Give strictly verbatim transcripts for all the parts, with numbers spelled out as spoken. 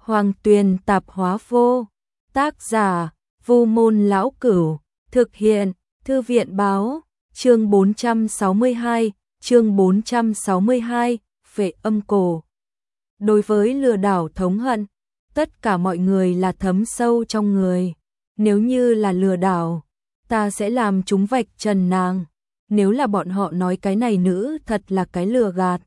Hoàng Tuyền Tạp Hóa Vô. Tác giả: Vu Môn Lão Cửu. Thực hiện: Thư viện báo. Chương bốn trăm sáu mươi hai, chương bốn trăm sáu mươi hai, Phệ Âm Cổ. Đối với lừa đảo thống hận, tất cả mọi người là thấm sâu trong người. Nếu như là lừa đảo, ta sẽ làm chúng vạch trần nàng. Nếu là bọn họ nói cái này nữ thật là cái lừa gạt.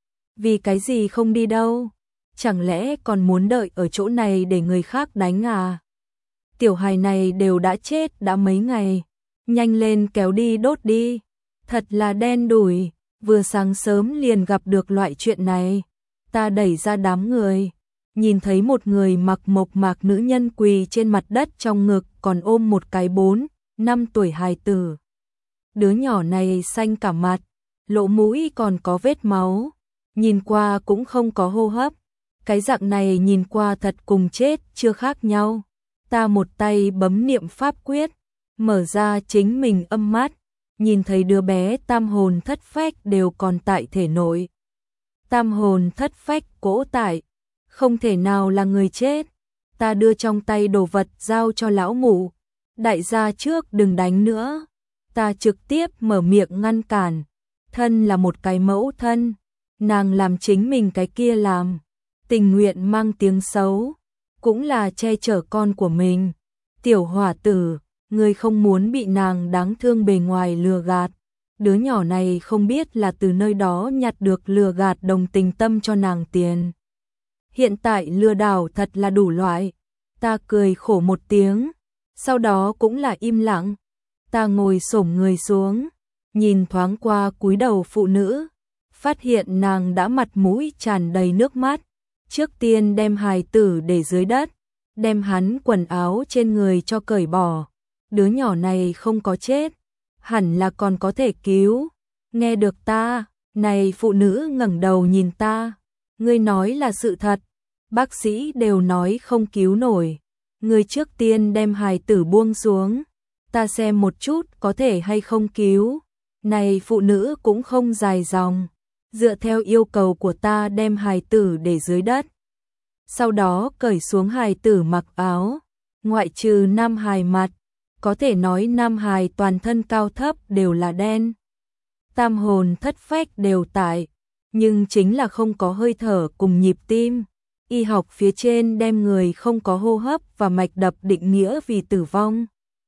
Vì cái gì không đi đâu? Chẳng lẽ còn muốn đợi ở chỗ này để người khác đánh à? Tiểu hài này đều đã chết đã mấy ngày. Nhanh lên kéo đi đốt đi. Thật là đen đủi, vừa sáng sớm liền gặp được loại chuyện này. Ta đẩy ra đám người, nhìn thấy một người mặc mộc mạc nữ nhân quỳ trên mặt đất trong ngực còn ôm một cái bốn, năm tuổi hài tử. Đứa nhỏ này xanh cả mặt, lỗ mũi còn có vết máu, nhìn qua cũng không có hô hấp. Cái dạng này nhìn qua thật cùng chết chưa khác nhau. Ta một tay bấm niệm pháp quyết, mở ra chính mình âm mắt, nhìn thấy đứa bé tam hồn thất phách đều còn tại thể nội. Tam hồn thất phách cỗ tại, không thể nào là người chết. Ta đưa trong tay đồ vật giao cho lão mụ. Đại gia trước đừng đánh nữa. Ta trực tiếp mở miệng ngăn cản. Thân là một cái mẫu thân, nàng làm chính mình cái kia làm, tình nguyện mang tiếng xấu, cũng là che chở con của mình. Tiểu hỏa tử, ngươi không muốn bị nàng đáng thương bề ngoài lừa gạt. Đứa nhỏ này không biết là từ nơi đó nhặt được lừa gạt đồng tình tâm cho nàng tiền. Hiện tại lừa đảo thật là đủ loại. Ta cười khổ một tiếng, sau đó cũng là im lặng. Ta ngồi xổm người xuống, nhìn thoáng qua cúi đầu phụ nữ, phát hiện nàng đã mặt mũi tràn đầy nước mắt. Trước tiên đem hài tử để dưới đất, đem hắn quần áo trên người cho cởi bỏ. Đứa nhỏ này không có chết, hẳn là còn có thể cứu. Nghe được ta, này phụ nữ ngẩng đầu nhìn ta. Ngươi nói là sự thật, bác sĩ đều nói không cứu nổi. Ngươi trước tiên đem hài tử buông xuống, ta xem một chút có thể hay không cứu. Này phụ nữ cũng không dài dòng, dựa theo yêu cầu của ta đem hài tử để dưới đất. Sau đó cởi xuống hài tử mặc áo, ngoại trừ nam hài mặt, có thể nói nam hài toàn thân cao thấp đều là đen. Tam hồn thất phách đều tại, nhưng chính là không có hơi thở cùng nhịp tim. Y học phía trên đem người không có hô hấp và mạch đập định nghĩa vì tử vong.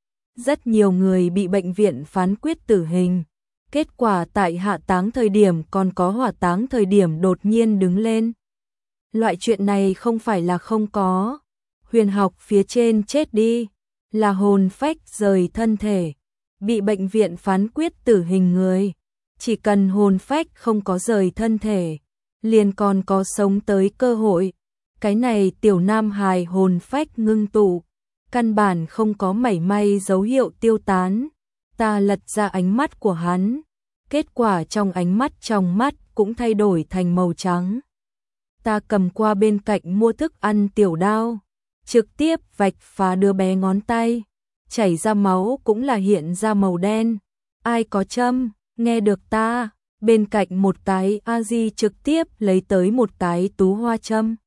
Rất nhiều người bị bệnh viện phán quyết tử hình. Kết quả tại hạ táng thời điểm còn có hỏa táng thời điểm đột nhiên đứng lên. Loại chuyện này không phải là không có. Huyền học phía trên chết đi, là hồn phách rời thân thể. Bị bệnh viện phán quyết tử hình người, chỉ cần hồn phách không có rời thân thể, liền còn có sống tới cơ hội. Cái này tiểu nam hài hồn phách ngưng tụ, căn bản không có mảy may dấu hiệu tiêu tán. Ta lật ra ánh mắt của hắn, kết quả trong ánh mắt trong mắt cũng thay đổi thành màu trắng. Ta cầm qua bên cạnh mua thức ăn tiểu đao, trực tiếp vạch phá đứa bé ngón tay, chảy ra máu cũng là hiện ra màu đen. Ai có châm? Nghe được ta, bên cạnh một cái A-di trực tiếp lấy tới một cái tú hoa châm.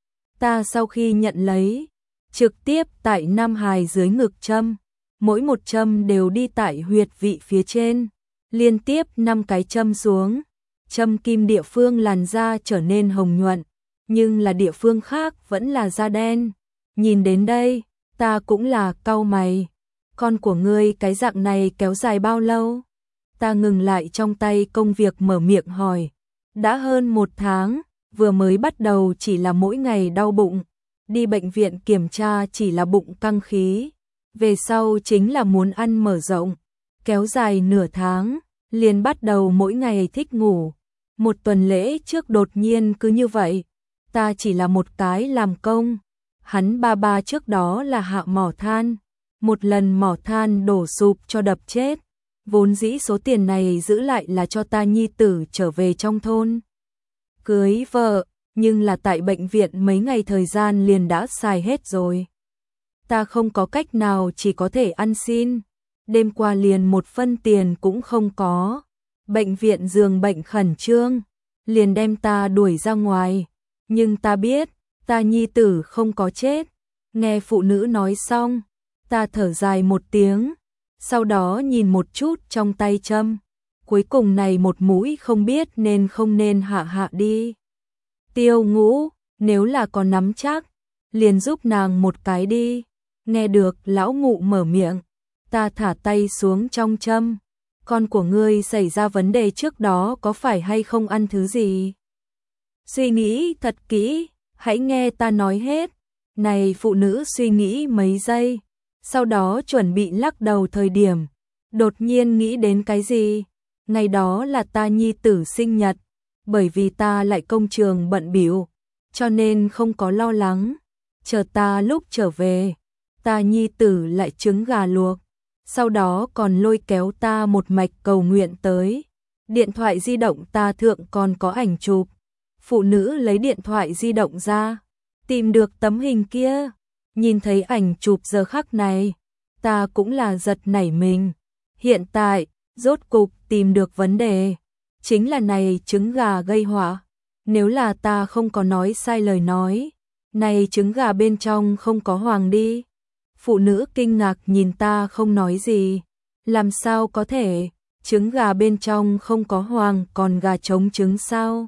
Ta sau khi nhận lấy, trực tiếp tại nam hài dưới ngực châm, mỗi một châm đều đi tại huyệt vị phía trên, liên tiếp năm cái châm xuống. Châm kim địa phương làn da trở nên hồng nhuận, nhưng là địa phương khác vẫn là da đen. Nhìn đến đây, ta cũng là cau mày. Con của ngươi cái dạng này kéo dài bao lâu? Ta ngừng lại trong tay công việc mở miệng hỏi. Đã hơn một tháng, vừa mới bắt đầu chỉ là mỗi ngày đau bụng. Đi bệnh viện kiểm tra chỉ là bụng căng khí. Về sau chính là muốn ăn mở rộng. Kéo dài nửa tháng, liền bắt đầu mỗi ngày thích ngủ. Một tuần lễ trước đột nhiên cứ như vậy. Ta chỉ là một cái làm công. Hắn ba ba trước đó là hạ mỏ than. Một lần mỏ than đổ sụp cho đập chết. Vốn dĩ số tiền này giữ lại là cho ta nhi tử trở về trong thôn cưới vợ, nhưng là tại bệnh viện mấy ngày thời gian liền đã xài hết rồi. Ta không có cách nào, chỉ có thể ăn xin. Đêm qua liền một phân tiền cũng không có. Bệnh viện giường bệnh khẩn trương, liền đem ta đuổi ra ngoài. Nhưng ta biết, ta nhi tử không có chết. Nghe phụ nữ nói xong, ta thở dài một tiếng, sau đó nhìn một chút trong tay châm. Cuối cùng này một mũi không biết nên không nên hạ hạ đi. Tiêu Ngũ, nếu là có nắm chắc, liền giúp nàng một cái đi. Nghe được lão Ngụ mở miệng, ta thả tay xuống trong châm. Con của ngươi xảy ra vấn đề trước đó có phải hay không ăn thứ gì? Suy nghĩ thật kỹ, hãy nghe ta nói hết. Này phụ nữ suy nghĩ mấy giây, sau đó chuẩn bị lắc đầu thời điểm, đột nhiên nghĩ đến cái gì? Ngày đó là ta nhi tử sinh nhật, bởi vì ta lại công trường bận bịu, cho nên không có lo lắng. Chờ ta lúc trở về, ta nhi tử lại trứng gà luộc, sau đó còn lôi kéo ta một mạch cầu nguyện tới. Điện thoại di động ta thượng còn có ảnh chụp. Phụ nữ lấy điện thoại di động ra, tìm được tấm hình kia, nhìn thấy ảnh chụp giờ khắc này, ta cũng là giật nảy mình. Hiện tại, rốt cục tìm được vấn đề, chính là này trứng gà gây họa. Nếu là ta không có nói sai lời nói, này trứng gà bên trong không có hoàng đi. Phụ nữ kinh ngạc nhìn ta không nói gì. Làm sao có thể, trứng gà bên trong không có hoàng còn gà trống trứng sao?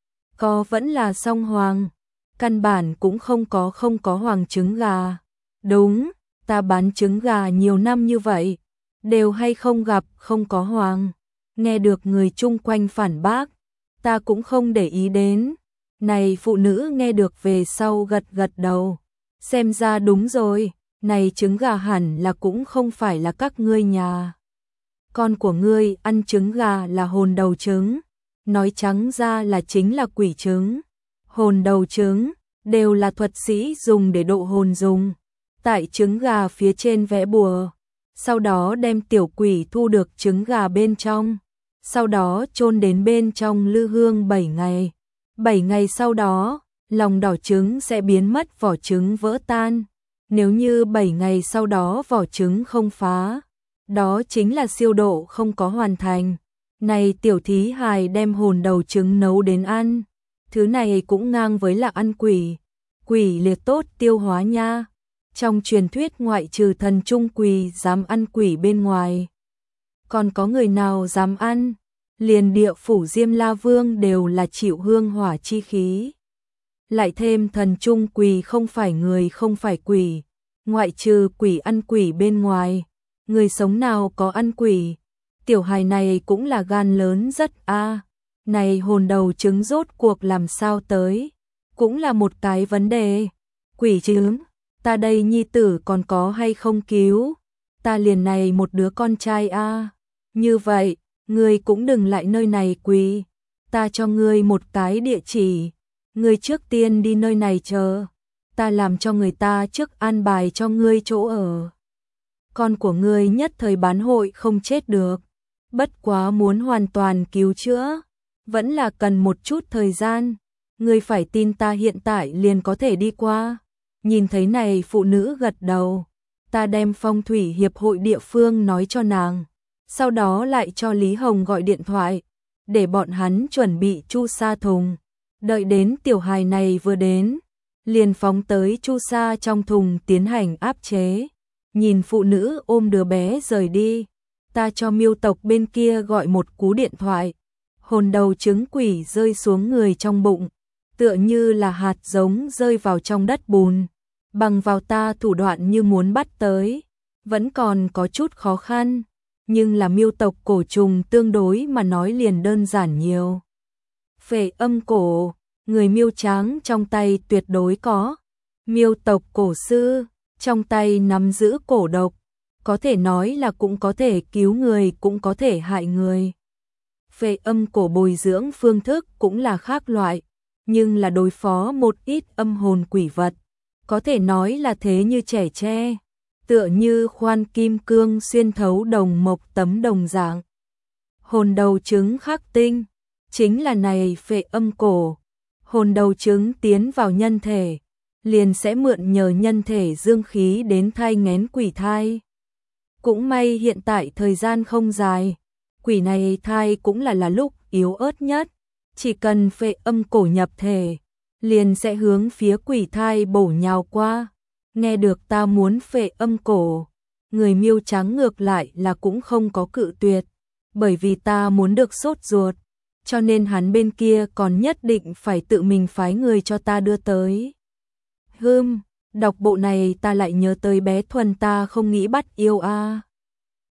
Có vẫn là song hoàng, căn bản cũng không có không có hoàng trứng gà. Đúng, ta bán trứng gà nhiều năm như vậy, đều hay không gặp không có hoàng. Nghe được người chung quanh phản bác, ta cũng không để ý đến. Này phụ nữ nghe được về sau gật gật đầu. Xem ra đúng rồi, này trứng gà hẳn là cũng không phải là các ngươi nhà. Con của ngươi ăn trứng gà là hồn đầu trứng, nói trắng ra là chính là quỷ trứng. Hồn đầu trứng đều là thuật sĩ dùng để độ hồn dùng. Tại trứng gà phía trên vẽ bùa, sau đó đem tiểu quỷ thu được trứng gà bên trong, sau đó chôn đến bên trong lư hương bảy ngày. bảy ngày sau đó, lòng đỏ trứng sẽ biến mất, vỏ trứng vỡ tan. Nếu như bảy ngày sau đó vỏ trứng không phá, đó chính là siêu độ không có hoàn thành. Này tiểu thí hài đem hồn đầu trứng nấu đến ăn, thứ này cũng ngang với là ăn quỷ. Quỷ liệt tốt tiêu hóa nha. Trong truyền thuyết ngoại trừ thần trung quỷ dám ăn quỷ bên ngoài, còn có người nào dám ăn? Liền địa phủ Diêm La Vương đều là chịu hương hỏa chi khí. Lại thêm thần trung quỷ không phải người không phải quỷ, ngoại trừ quỷ ăn quỷ bên ngoài, người sống nào có ăn quỷ? Tiểu hài này cũng là gan lớn rất a. À. Này hồn đầu trứng rốt cuộc làm sao tới? Cũng là một cái vấn đề. Quỷ trứng, ta đây nhi tử còn có hay không cứu? Ta liền này một đứa con trai a. À. Như vậy, ngươi cũng đừng lại nơi này quỳ. Ta cho ngươi một cái địa chỉ, ngươi trước tiên đi nơi này chờ, ta làm cho người ta trước an bài cho ngươi chỗ ở. Con của ngươi nhất thời bán hội không chết được, bất quá muốn hoàn toàn cứu chữa, vẫn là cần một chút thời gian. Ngươi phải tin ta hiện tại liền có thể đi qua. Nhìn thấy này phụ nữ gật đầu, ta đem phong thủy hiệp hội địa phương nói cho nàng, sau đó lại cho Lý Hồng gọi điện thoại, để bọn hắn chuẩn bị chu sa thùng. Đợi đến tiểu hài này vừa đến, liền phóng tới chu sa trong thùng tiến hành áp chế. Nhìn phụ nữ ôm đứa bé rời đi, ta cho Miêu tộc bên kia gọi một cú điện thoại. Hồn đầu trứng quỷ rơi xuống người trong bụng, tựa như là hạt giống rơi vào trong đất bùn. Bằng vào ta thủ đoạn như muốn bắt tới, vẫn còn có chút khó khăn, nhưng là Miêu tộc cổ trùng tương đối mà nói liền đơn giản nhiều. Phệ âm cổ, người Miêu tráng trong tay tuyệt đối có. Miêu tộc cổ sư, trong tay nắm giữ cổ độc, có thể nói là cũng có thể cứu người cũng có thể hại người. Phệ âm cổ bồi dưỡng phương thức cũng là khác loại, nhưng là đối phó một ít âm hồn quỷ vật, có thể nói là thế như trẻ tre, tựa như khoan kim cương xuyên thấu đồng mộc tấm đồng dạng. Hồn đầu trứng khắc tinh, chính là này phệ âm cổ. Hồn đầu trứng tiến vào nhân thể, liền sẽ mượn nhờ nhân thể dương khí đến thai nghén quỷ thai. Cũng may hiện tại thời gian không dài, quỷ này thai cũng là là lúc yếu ớt nhất, chỉ cần phệ âm cổ nhập thể, liền sẽ hướng phía quỷ thai bổ nhào qua. Nghe được ta muốn phệ âm cổ, người Miêu Trắng ngược lại là cũng không có cự tuyệt, bởi vì ta muốn được sốt ruột, cho nên hắn bên kia còn nhất định phải tự mình phái người cho ta đưa tới. Hừm, đọc bộ này ta lại nhớ tới bé Thuần ta không nghĩ bắt yêu a.